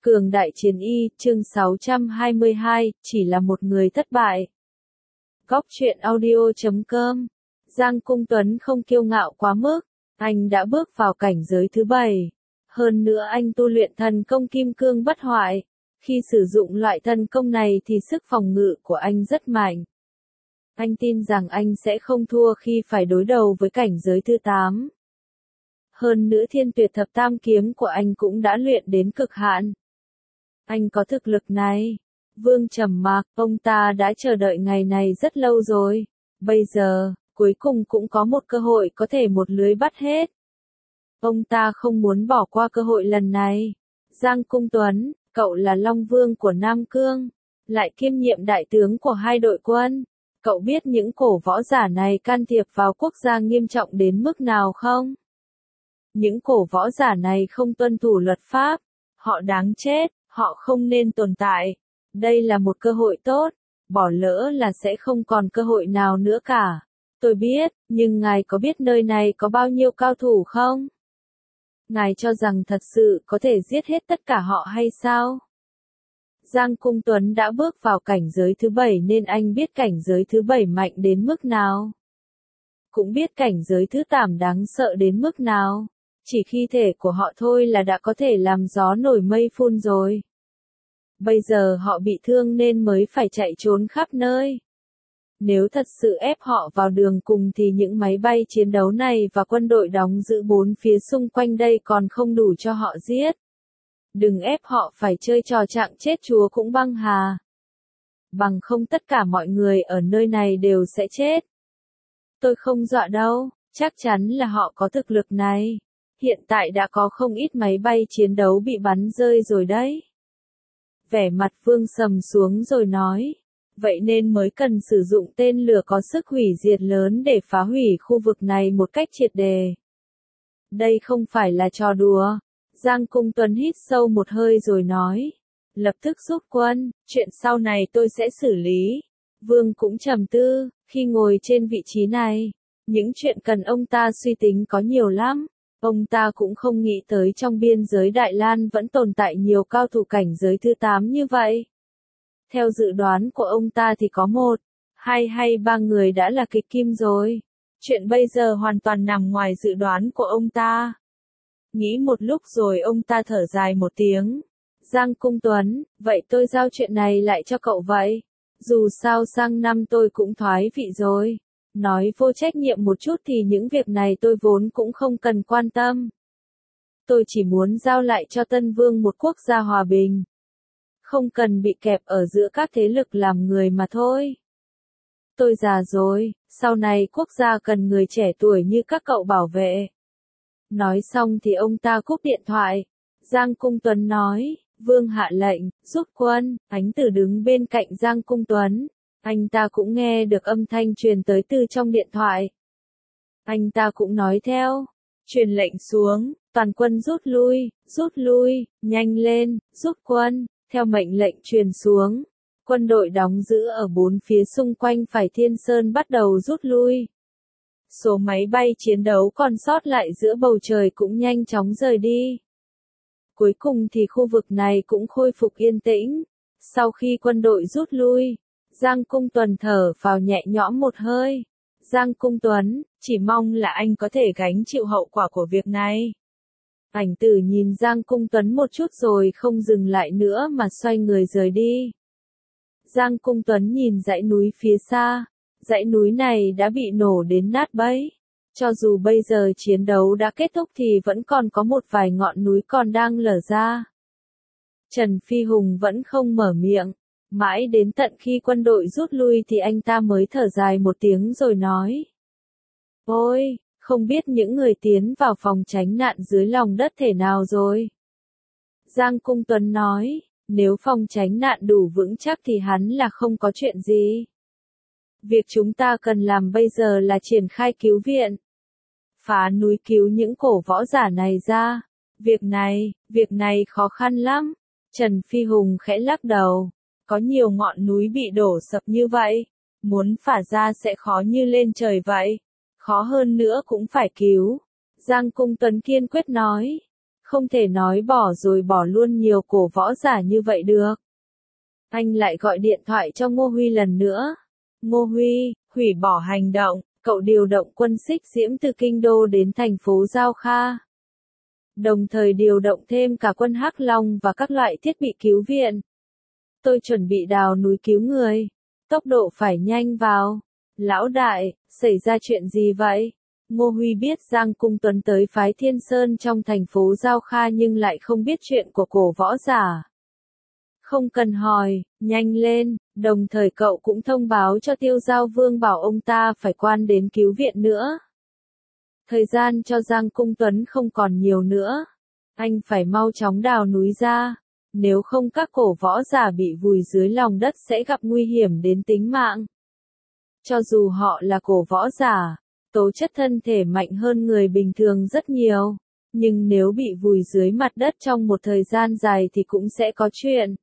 Cường đại chiến y, chương 622, chỉ là một người thất bại. Góc truyện audio.com. Giang Cung Tuấn không kiêu ngạo quá mức, anh đã bước vào cảnh giới thứ 7. Hơn nữa anh tu luyện thần công kim cương bất hoại. Khi sử dụng loại thần công này thì sức phòng ngự của anh rất mạnh. Anh tin rằng anh sẽ không thua khi phải đối đầu với cảnh giới thứ 8. Hơn nữa Thiên Tuyệt Thập Tam Kiếm của anh cũng đã luyện đến cực hạn. Anh có thực lực này. Vương trầm mặc, ông ta đã chờ đợi ngày này rất lâu rồi. Bây giờ, cuối cùng cũng có một cơ hội có thể một lưới bắt hết. Ông ta không muốn bỏ qua cơ hội lần này. Giang Cung Tuấn, cậu là Long Vương của Nam Cương, lại kiêm nhiệm đại tướng của hai đội quân. Cậu biết những cổ võ giả này can thiệp vào quốc gia nghiêm trọng đến mức nào không? Những cổ võ giả này không tuân thủ luật pháp. Họ đáng chết, họ không nên tồn tại. Đây là một cơ hội tốt, bỏ lỡ là sẽ không còn cơ hội nào nữa cả. Tôi biết, nhưng ngài có biết nơi này có bao nhiêu cao thủ không? Ngài cho rằng thật sự có thể giết hết tất cả họ hay sao? Giang Cung Tuấn đã bước vào cảnh giới thứ 7 nên anh biết cảnh giới thứ 7 mạnh đến mức nào. Cũng biết cảnh giới thứ 8 đáng sợ đến mức nào. Chỉ khi thể của họ thôi là đã có thể làm gió nổi mây phun rồi. Bây giờ họ bị thương nên mới phải chạy trốn khắp nơi. Nếu thật sự ép họ vào đường cùng thì những máy bay chiến đấu này và quân đội đóng giữ bốn phía xung quanh đây còn không đủ cho họ giết. Đừng ép họ phải chơi trò trạng chết chúa cũng băng hà. Bằng không tất cả mọi người ở nơi này đều sẽ chết. Tôi không dọa đâu, chắc chắn là họ có thực lực này. Hiện tại đã có không ít máy bay chiến đấu bị bắn rơi rồi đấy. Vẻ mặt Vương sầm xuống rồi nói. Vậy nên mới cần sử dụng tên lửa có sức hủy diệt lớn để phá hủy khu vực này một cách triệt đề. Đây không phải là trò đùa. Giang Cung Tuấn hít sâu một hơi rồi nói. Lập tức rút quân, chuyện sau này tôi sẽ xử lý. Vương cũng trầm tư, khi ngồi trên vị trí này. Những chuyện cần ông ta suy tính có nhiều lắm. Ông ta cũng không nghĩ tới trong biên giới Đại Lan vẫn tồn tại nhiều cao thủ cảnh giới thứ 8 như vậy. Theo dự đoán của ông ta thì có 1, 2 hay 3 người đã là kịch kim rồi. Chuyện bây giờ hoàn toàn nằm ngoài dự đoán của ông ta. Nghĩ một lúc rồi ông ta thở dài một tiếng. Giang Cung Tuấn, vậy tôi giao chuyện này lại cho cậu vậy. Dù sao sang năm tôi cũng thoái vị rồi. Nói vô trách nhiệm một chút thì những việc này tôi vốn cũng không cần quan tâm. Tôi chỉ muốn giao lại cho Tân Vương một quốc gia hòa bình. Không cần bị kẹp ở giữa các thế lực làm người mà thôi. Tôi già rồi, sau này quốc gia cần người trẻ tuổi như các cậu bảo vệ. Nói xong thì ông ta cúp điện thoại. Giang Cung Tuấn nói, Vương hạ lệnh, rút quân. Ánh Tử đứng bên cạnh Giang Cung Tuấn. Anh ta cũng nghe được âm thanh truyền tới từ trong điện thoại. Anh ta cũng nói theo. Truyền lệnh xuống, toàn quân rút lui, nhanh lên, rút quân. Theo mệnh lệnh truyền xuống, quân đội đóng giữ ở bốn phía xung quanh phải Thiên Sơn bắt đầu rút lui. Số máy bay chiến đấu còn sót lại giữa bầu trời cũng nhanh chóng rời đi. Cuối cùng thì khu vực này cũng khôi phục yên tĩnh. Sau khi quân đội rút lui, Giang Cung Tuấn thở vào nhẹ nhõm một hơi. Giang Cung Tuấn, chỉ mong là anh có thể gánh chịu hậu quả của việc này. Ảnh Tử nhìn Giang Cung Tuấn một chút rồi không dừng lại nữa mà xoay người rời đi. Giang Cung Tuấn nhìn dãy núi phía xa. Dãy núi này đã bị nổ đến nát bấy. Cho dù bây giờ chiến đấu đã kết thúc thì vẫn còn có một vài ngọn núi còn đang lở ra. Trần Phi Hùng vẫn không mở miệng. Mãi đến tận khi quân đội rút lui thì anh ta mới thở dài một tiếng rồi nói. Ôi, không biết những người tiến vào phòng tránh nạn dưới lòng đất thể nào rồi. Giang Cung Tuấn nói, nếu phòng tránh nạn đủ vững chắc thì hắn là không có chuyện gì. Việc chúng ta cần làm bây giờ là triển khai cứu viện. Phá núi cứu những cổ võ giả này ra. Việc này khó khăn lắm. Trần Phi Hùng khẽ lắc đầu. Có nhiều ngọn núi bị đổ sập như vậy. Muốn phả ra sẽ khó như lên trời vậy. Khó hơn nữa cũng phải cứu. Giang Cung Tuấn kiên quyết nói. Không thể nói bỏ rồi bỏ luôn nhiều cổ võ giả như vậy được. Anh lại gọi điện thoại cho Ngô Huy lần nữa. Ngô Huy, hủy bỏ hành động, cậu điều động quân Xích Diễm từ Kinh Đô đến thành phố Giao Kha. Đồng thời điều động thêm cả quân Hắc Long và các loại thiết bị cứu viện. Tôi chuẩn bị đào núi cứu người. Tốc độ phải nhanh vào. Lão đại, xảy ra chuyện gì vậy? Ngô Huy biết Giang Cung Tuấn tới phái Thiên Sơn trong thành phố Giao Kha nhưng lại không biết chuyện của cổ võ giả. Không cần hỏi, nhanh lên, đồng thời cậu cũng thông báo cho Tiêu Giao Vương bảo ông ta phải quan đến cứu viện nữa. Thời gian cho Giang Cung Tuấn không còn nhiều nữa. Anh phải mau chóng đào núi ra. Nếu không các cổ võ giả bị vùi dưới lòng đất sẽ gặp nguy hiểm đến tính mạng. Cho dù họ là cổ võ giả, tố chất thân thể mạnh hơn người bình thường rất nhiều. Nhưng nếu bị vùi dưới mặt đất trong một thời gian dài thì cũng sẽ có chuyện.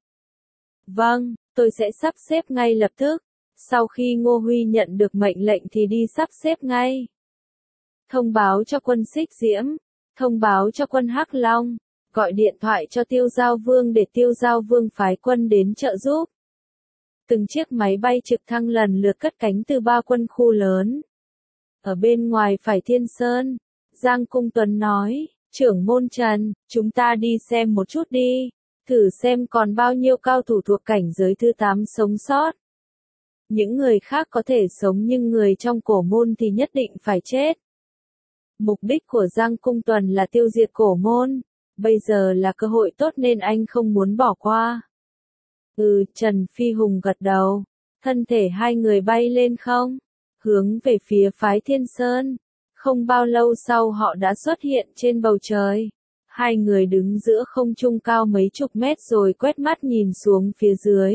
Vâng, tôi sẽ sắp xếp ngay lập tức. Sau khi Ngô Huy nhận được mệnh lệnh thì đi sắp xếp ngay. Thông báo cho quân Xích Diễm, thông báo cho quân Hắc Long, gọi điện thoại cho Tiêu Giao Vương để Tiêu Giao Vương phái quân đến trợ giúp. Từng chiếc máy bay trực thăng lần lượt cất cánh từ 3 quân khu lớn. Ở bên ngoài phải Thiên Sơn, Giang Cung Tuấn nói, trưởng môn Trần, chúng ta đi xem một chút đi, thử xem còn bao nhiêu cao thủ thuộc cảnh giới thứ 8 sống sót. Những người khác có thể sống nhưng người trong cổ môn thì nhất định phải chết. Mục đích của Giang Cung Tuấn là tiêu diệt cổ môn. Bây giờ là cơ hội tốt nên anh không muốn bỏ qua. Trần Phi Hùng gật đầu. Thân thể hai người bay lên không? Hướng về phía phái Thiên Sơn. Không bao lâu sau họ đã xuất hiện trên bầu trời. Hai người đứng giữa không trung cao mấy chục mét rồi quét mắt nhìn xuống phía dưới.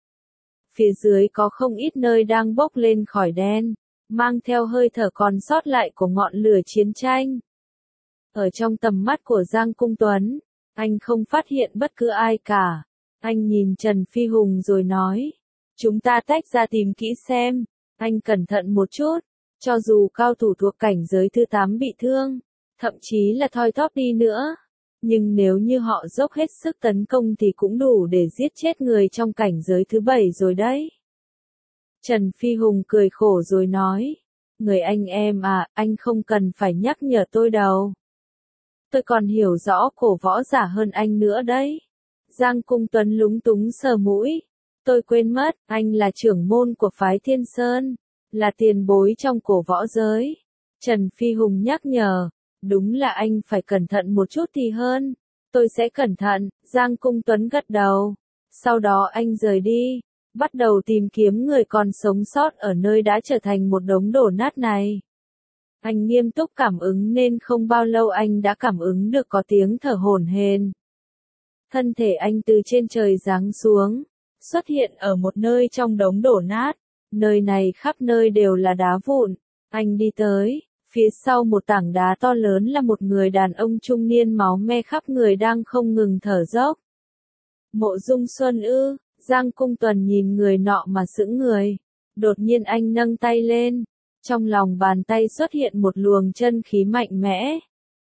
Phía dưới có không ít nơi đang bốc lên khỏi đen, mang theo hơi thở còn sót lại của ngọn lửa chiến tranh. Ở trong tầm mắt của Giang Cung Tuấn, anh không phát hiện bất cứ ai cả. Anh nhìn Trần Phi Hùng rồi nói, chúng ta tách ra tìm kỹ xem, anh cẩn thận một chút, cho dù cao thủ thuộc cảnh giới thứ 8 bị thương, thậm chí là thoi thóp đi nữa. Nhưng nếu như họ dốc hết sức tấn công thì cũng đủ để giết chết người trong cảnh giới thứ 7 rồi đấy. Trần Phi Hùng cười khổ rồi nói, người anh em à, anh không cần phải nhắc nhở tôi đâu. Tôi còn hiểu rõ cổ võ giả hơn anh nữa đấy. Giang Cung Tuấn lúng túng sờ mũi. Tôi quên mất, anh là trưởng môn của phái Thiên Sơn, là tiền bối trong cổ võ giới. Trần Phi Hùng nhắc nhở, đúng là anh phải cẩn thận một chút thì hơn. Tôi sẽ cẩn thận, Giang Cung Tuấn gật đầu. Sau đó anh rời đi, bắt đầu tìm kiếm người còn sống sót ở nơi đã trở thành một đống đổ nát này. Anh nghiêm túc cảm ứng nên không bao lâu anh đã cảm ứng được có tiếng thở hổn hển. Thân thể anh từ trên trời giáng xuống, xuất hiện ở một nơi trong đống đổ nát. Nơi này khắp nơi đều là đá vụn. Anh đi tới, phía sau một tảng đá to lớn là một người đàn ông trung niên máu me khắp người đang không ngừng thở dốc. Mộ Dung Xuân ư? Giang Cung Tuấn nhìn người nọ mà sững người. Đột nhiên anh nâng tay lên. Trong lòng bàn tay xuất hiện một luồng chân khí mạnh mẽ.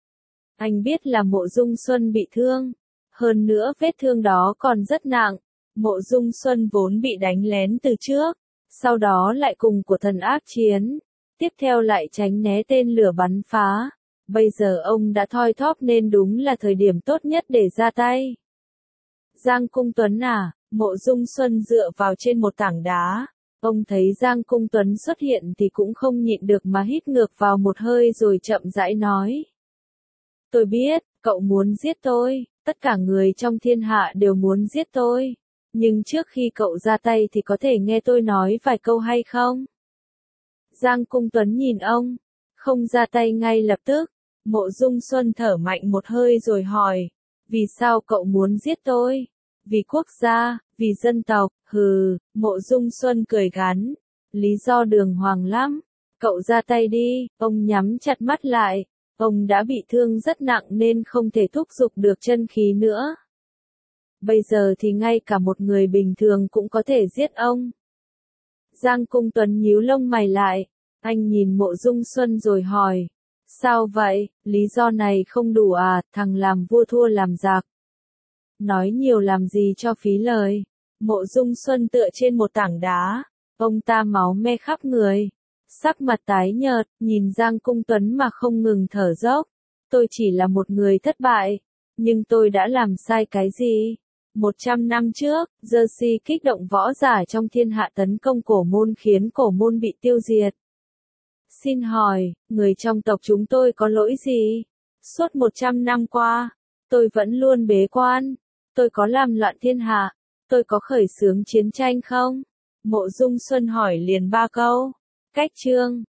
Anh biết là Mộ Dung Xuân bị thương. Hơn nữa vết thương đó còn rất nặng. Mộ Dung Xuân vốn bị đánh lén từ trước. Sau đó lại cùng của thần ác chiến. Tiếp theo lại tránh né tên lửa bắn phá. Bây giờ ông đã thoi thóp nên đúng là thời điểm tốt nhất để ra tay. Giang Cung Tuấn à? Mộ Dung Xuân dựa vào trên một tảng đá. Ông thấy Giang Cung Tuấn xuất hiện thì cũng không nhịn được mà hít ngược vào một hơi rồi chậm rãi nói. Tôi biết, cậu muốn giết tôi, tất cả người trong thiên hạ đều muốn giết tôi. Nhưng trước khi cậu ra tay thì có thể nghe tôi nói vài câu hay không? Giang Cung Tuấn nhìn ông, không ra tay ngay lập tức. Mộ Dung Xuân thở mạnh một hơi rồi hỏi, vì sao cậu muốn giết tôi? Vì quốc gia, vì dân tộc, Mộ Dung Xuân cười gắn. Lý do đường hoàng lắm. Cậu ra tay đi, ông nhắm chặt mắt lại. Ông đã bị thương rất nặng nên không thể thúc giục được chân khí nữa. Bây giờ thì ngay cả một người bình thường cũng có thể giết ông. Giang Cung Tuấn nhíu lông mày lại. Anh nhìn Mộ Dung Xuân rồi hỏi. Sao vậy, lý do này không đủ à, thằng làm vua thua làm giặc. Nói nhiều làm gì cho phí lời. Mộ Dung Xuân tựa trên một tảng đá, ông ta máu me khắp người. Sắc mặt tái nhợt, nhìn Giang Cung Tuấn mà không ngừng thở dốc. Tôi chỉ là một người thất bại, nhưng tôi đã làm sai cái gì? 100 năm trước, Jersey kích động võ giả trong thiên hạ tấn công Cổ Môn khiến Cổ Môn bị tiêu diệt. Xin hỏi, người trong tộc chúng tôi có lỗi gì? Suốt 100 năm qua, tôi vẫn luôn bế quan. Tôi có làm loạn thiên hạ? Tôi có khởi xướng chiến tranh không? Mộ Dung Xuân hỏi liền 3 câu. Cách chương